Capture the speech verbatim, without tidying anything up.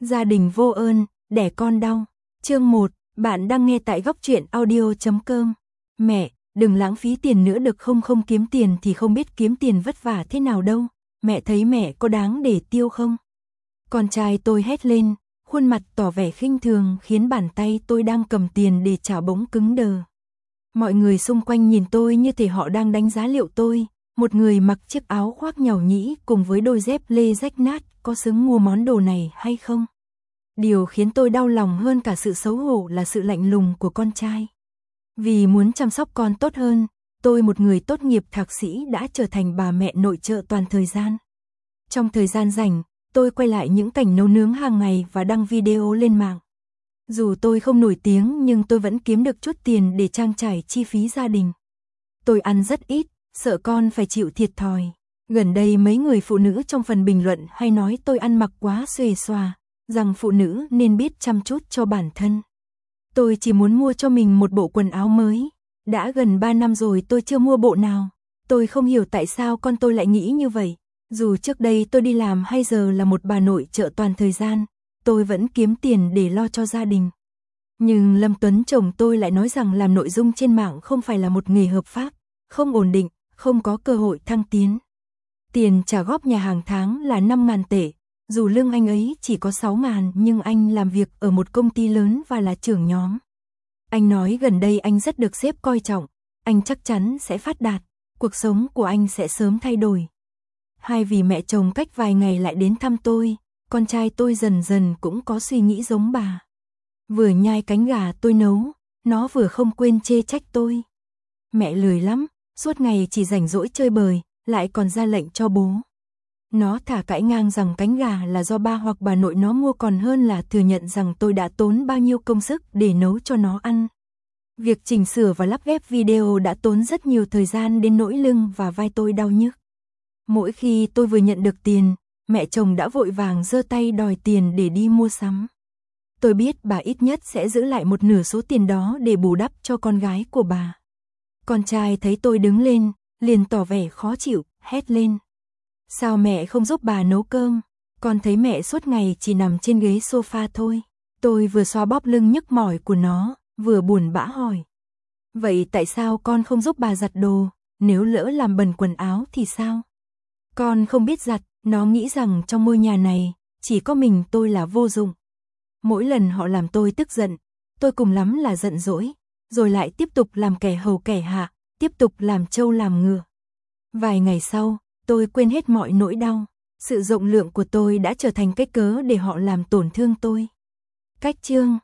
Gia đình vô ơn, đẻ con đau. Chương một, bạn đang nghe tại góc truyện audio chấm com. Mẹ, đừng lãng phí tiền nữa được không, không kiếm tiền thì không biết kiếm tiền vất vả thế nào đâu. Mẹ thấy mẹ có đáng để tiêu không? Con trai tôi hét lên, khuôn mặt tỏ vẻ khinh thường khiến bàn tay tôi đang cầm tiền để trả bỗng cứng đờ. Mọi người xung quanh nhìn tôi như thể họ đang đánh giá liệu tôi, một người mặc chiếc áo khoác nhàu nhĩ cùng với đôi dép lê rách nát, có xứng mua món đồ này hay không? Điều khiến tôi đau lòng hơn cả sự xấu hổ là sự lạnh lùng của con trai. Vì muốn chăm sóc con tốt hơn, tôi, một người tốt nghiệp thạc sĩ, đã trở thành bà mẹ nội trợ toàn thời gian. Trong thời gian rảnh, tôi quay lại những cảnh nấu nướng hàng ngày và đăng video lên mạng. Dù tôi không nổi tiếng nhưng tôi vẫn kiếm được chút tiền để trang trải chi phí gia đình. Tôi ăn rất ít, sợ con phải chịu thiệt thòi. Gần đây mấy người phụ nữ trong phần bình luận hay nói tôi ăn mặc quá xuề xòa, rằng phụ nữ nên biết chăm chút cho bản thân. Tôi chỉ muốn mua cho mình một bộ quần áo mới. Đã gần ba năm rồi tôi chưa mua bộ nào. Tôi không hiểu tại sao con tôi lại nghĩ như vậy. Dù trước đây tôi đi làm hay giờ là một bà nội trợ toàn thời gian, tôi vẫn kiếm tiền để lo cho gia đình. Nhưng Lâm Tuấn chồng tôi lại nói rằng làm nội dung trên mạng không phải là một nghề hợp pháp, không ổn định, không có cơ hội thăng tiến. Tiền trả góp nhà hàng tháng là năm ngàn tệ, dù lương anh ấy chỉ có sáu ngàn nhưng anh làm việc ở một công ty lớn và là trưởng nhóm. Anh nói gần đây anh rất được sếp coi trọng, anh chắc chắn sẽ phát đạt, cuộc sống của anh sẽ sớm thay đổi. Hay vì mẹ chồng cách vài ngày lại đến thăm tôi, con trai tôi dần dần cũng có suy nghĩ giống bà. Vừa nhai cánh gà tôi nấu, nó vừa không quên chê trách tôi. Mẹ lười lắm, suốt ngày chỉ rảnh rỗi chơi bời, lại còn ra lệnh cho bố. Nó thả cãi ngang rằng cánh gà là do ba hoặc bà nội nó mua, còn hơn là thừa nhận rằng tôi đã tốn bao nhiêu công sức để nấu cho nó ăn. Việc chỉnh sửa và lắp ghép video đã tốn rất nhiều thời gian đến nỗi lưng và vai tôi đau nhức. Mỗi khi tôi vừa nhận được tiền, mẹ chồng đã vội vàng giơ tay đòi tiền để đi mua sắm. Tôi biết bà ít nhất sẽ giữ lại một nửa số tiền đó để bù đắp cho con gái của bà. Con trai thấy tôi đứng lên, liền tỏ vẻ khó chịu, hét lên. Sao mẹ không giúp bà nấu cơm? Con thấy mẹ suốt ngày chỉ nằm trên ghế sofa thôi. Tôi vừa xoa bóp lưng nhức mỏi của nó, vừa buồn bã hỏi. Vậy tại sao con không giúp bà giặt đồ? Nếu lỡ làm bẩn quần áo thì sao? Con không biết giặt, nó nghĩ rằng trong ngôi nhà này, chỉ có mình tôi là vô dụng. Mỗi lần họ làm tôi tức giận, tôi cùng lắm là giận dỗi, rồi lại tiếp tục làm kẻ hầu kẻ hạ, tiếp tục làm trâu làm ngựa. Vài ngày sau, tôi quên hết mọi nỗi đau. Sự rộng lượng của tôi đã trở thành cái cớ để họ làm tổn thương tôi. Cách chương